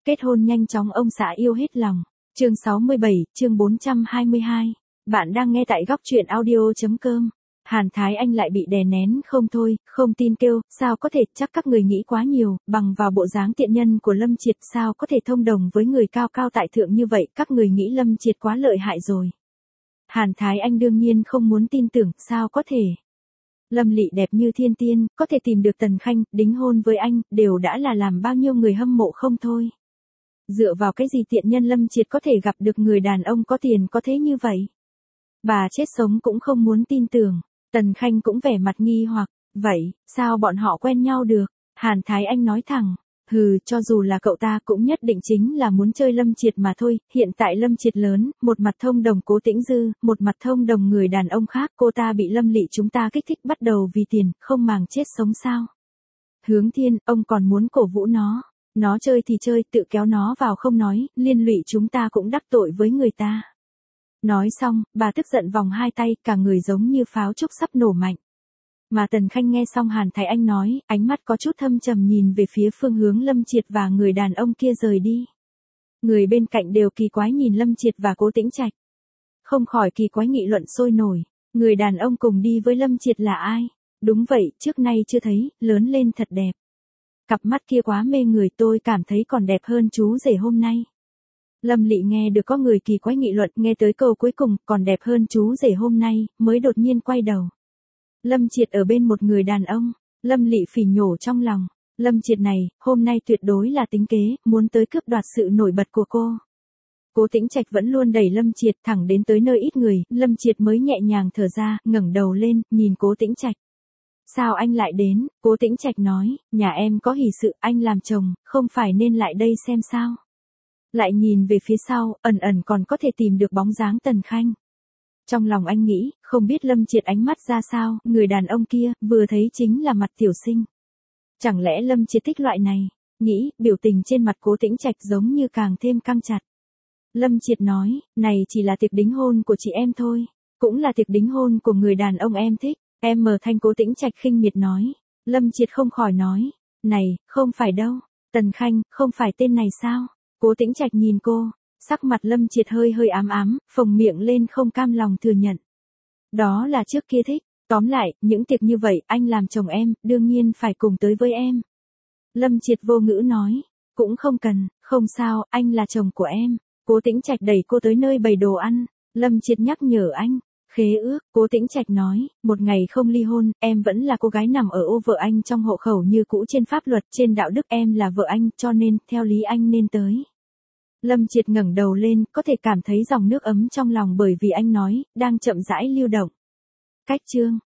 Kết hôn nhanh chóng ông xã yêu hết lòng. Chương 67, chương 422. Bạn đang nghe tại góc truyện audio.com. Hàn Thái Anh lại bị đè nén không thôi, không tin kêu, sao có thể, chắc các người nghĩ quá nhiều, bằng vào bộ dáng tiện nhân của Lâm Triệt sao có thể thông đồng với người cao cao tại thượng như vậy, các người nghĩ Lâm Triệt quá lợi hại rồi. Hàn Thái Anh đương nhiên không muốn tin tưởng, sao có thể. Lâm Lị đẹp như thiên tiên, có thể tìm được Tần Khanh, đính hôn với anh, đều đã là làm bao nhiêu người hâm mộ không thôi. Dựa vào cái gì tiện nhân Lâm Triệt có thể gặp được người đàn ông có tiền có thế như vậy? Bà chết sống cũng không muốn tin tưởng. Tần Khanh cũng vẻ mặt nghi hoặc, vậy, sao bọn họ quen nhau được? Hàn Thái Anh nói thẳng, cho dù là cậu ta cũng nhất định chính là muốn chơi Lâm Triệt mà thôi, hiện tại Lâm Triệt lớn, một mặt thông đồng Cố Tĩnh Dư, một mặt thông đồng người đàn ông khác, cô ta bị Lâm Lị chúng ta kích thích bắt đầu vì tiền, không màng chết sống sao? Hướng Thiên, ông còn muốn cổ vũ nó chơi thì chơi, tự kéo nó vào không nói, liên lụy chúng ta cũng đắc tội với người ta. Nói xong, bà tức giận vòng hai tay, cả người giống như pháo trúc sắp nổ mạnh. Mà Tần Khanh nghe xong Hàn Thái Anh nói, ánh mắt có chút thâm trầm nhìn về phía phương hướng Lâm Triệt và người đàn ông kia rời đi. Người bên cạnh đều kỳ quái nhìn Lâm Triệt và Cố Tĩnh Trạch. Không khỏi kỳ quái nghị luận sôi nổi, người đàn ông cùng đi với Lâm Triệt là ai? Đúng vậy, trước nay chưa thấy, lớn lên thật đẹp. Cặp mắt kia quá mê người, tôi cảm thấy còn đẹp hơn chú rể hôm nay. Lâm Lị nghe được có người kỳ quái nghị luận, nghe tới câu cuối cùng, còn đẹp hơn chú rể hôm nay, mới đột nhiên quay đầu. Lâm Triệt ở bên một người đàn ông, Lâm Lị phỉ nhổ trong lòng, Lâm Triệt này, hôm nay tuyệt đối là tính kế, muốn tới cướp đoạt sự nổi bật của cô. Cố Tĩnh Trạch vẫn luôn đẩy Lâm Triệt thẳng đến tới nơi ít người, Lâm Triệt mới nhẹ nhàng thở ra, ngẩng đầu lên, nhìn Cố Tĩnh Trạch. Sao anh lại đến? Cố Tĩnh Trạch nói, nhà em có hỷ sự, anh làm chồng, không phải nên lại đây xem sao? Lại nhìn về phía sau, ẩn ẩn còn có thể tìm được bóng dáng Tần Khanh. Trong lòng anh nghĩ, không biết Lâm Triệt ánh mắt ra sao, người đàn ông kia, vừa thấy chính là mặt tiểu sinh. Chẳng lẽ Lâm Triệt thích loại này? Nghĩ, biểu tình trên mặt Cố Tĩnh Trạch giống như càng thêm căng chặt. Lâm Triệt nói, này chỉ là tiệc đính hôn của chị em thôi, cũng là tiệc đính hôn của người đàn ông em thích. Em mờ thanh. Cố Tĩnh Trạch khinh miệt nói. Lâm Triệt không khỏi nói, này, không phải đâu, Tần Khanh, không phải tên này sao? Cố Tĩnh Trạch nhìn cô, sắc mặt Lâm Triệt hơi hơi ám ám, phồng miệng lên không cam lòng thừa nhận. Đó là trước kia thích, tóm lại, những tiệc như vậy, anh làm chồng em, đương nhiên phải cùng tới với em. Lâm Triệt vô ngữ nói, cũng không cần, không sao, anh là chồng của em. Cố Tĩnh Trạch đẩy cô tới nơi bày đồ ăn, Lâm Triệt nhắc nhở anh. Khế ước, Cố Tĩnh Trạch nói, một ngày không ly hôn, em vẫn là cô gái nằm ở ô vợ anh trong hộ khẩu như cũ, trên pháp luật, trên đạo đức em là vợ anh, cho nên, theo lý anh nên tới. Lâm Triệt ngẩng đầu lên, có thể cảm thấy dòng nước ấm trong lòng bởi vì anh nói, đang chậm rãi lưu động. Cách chương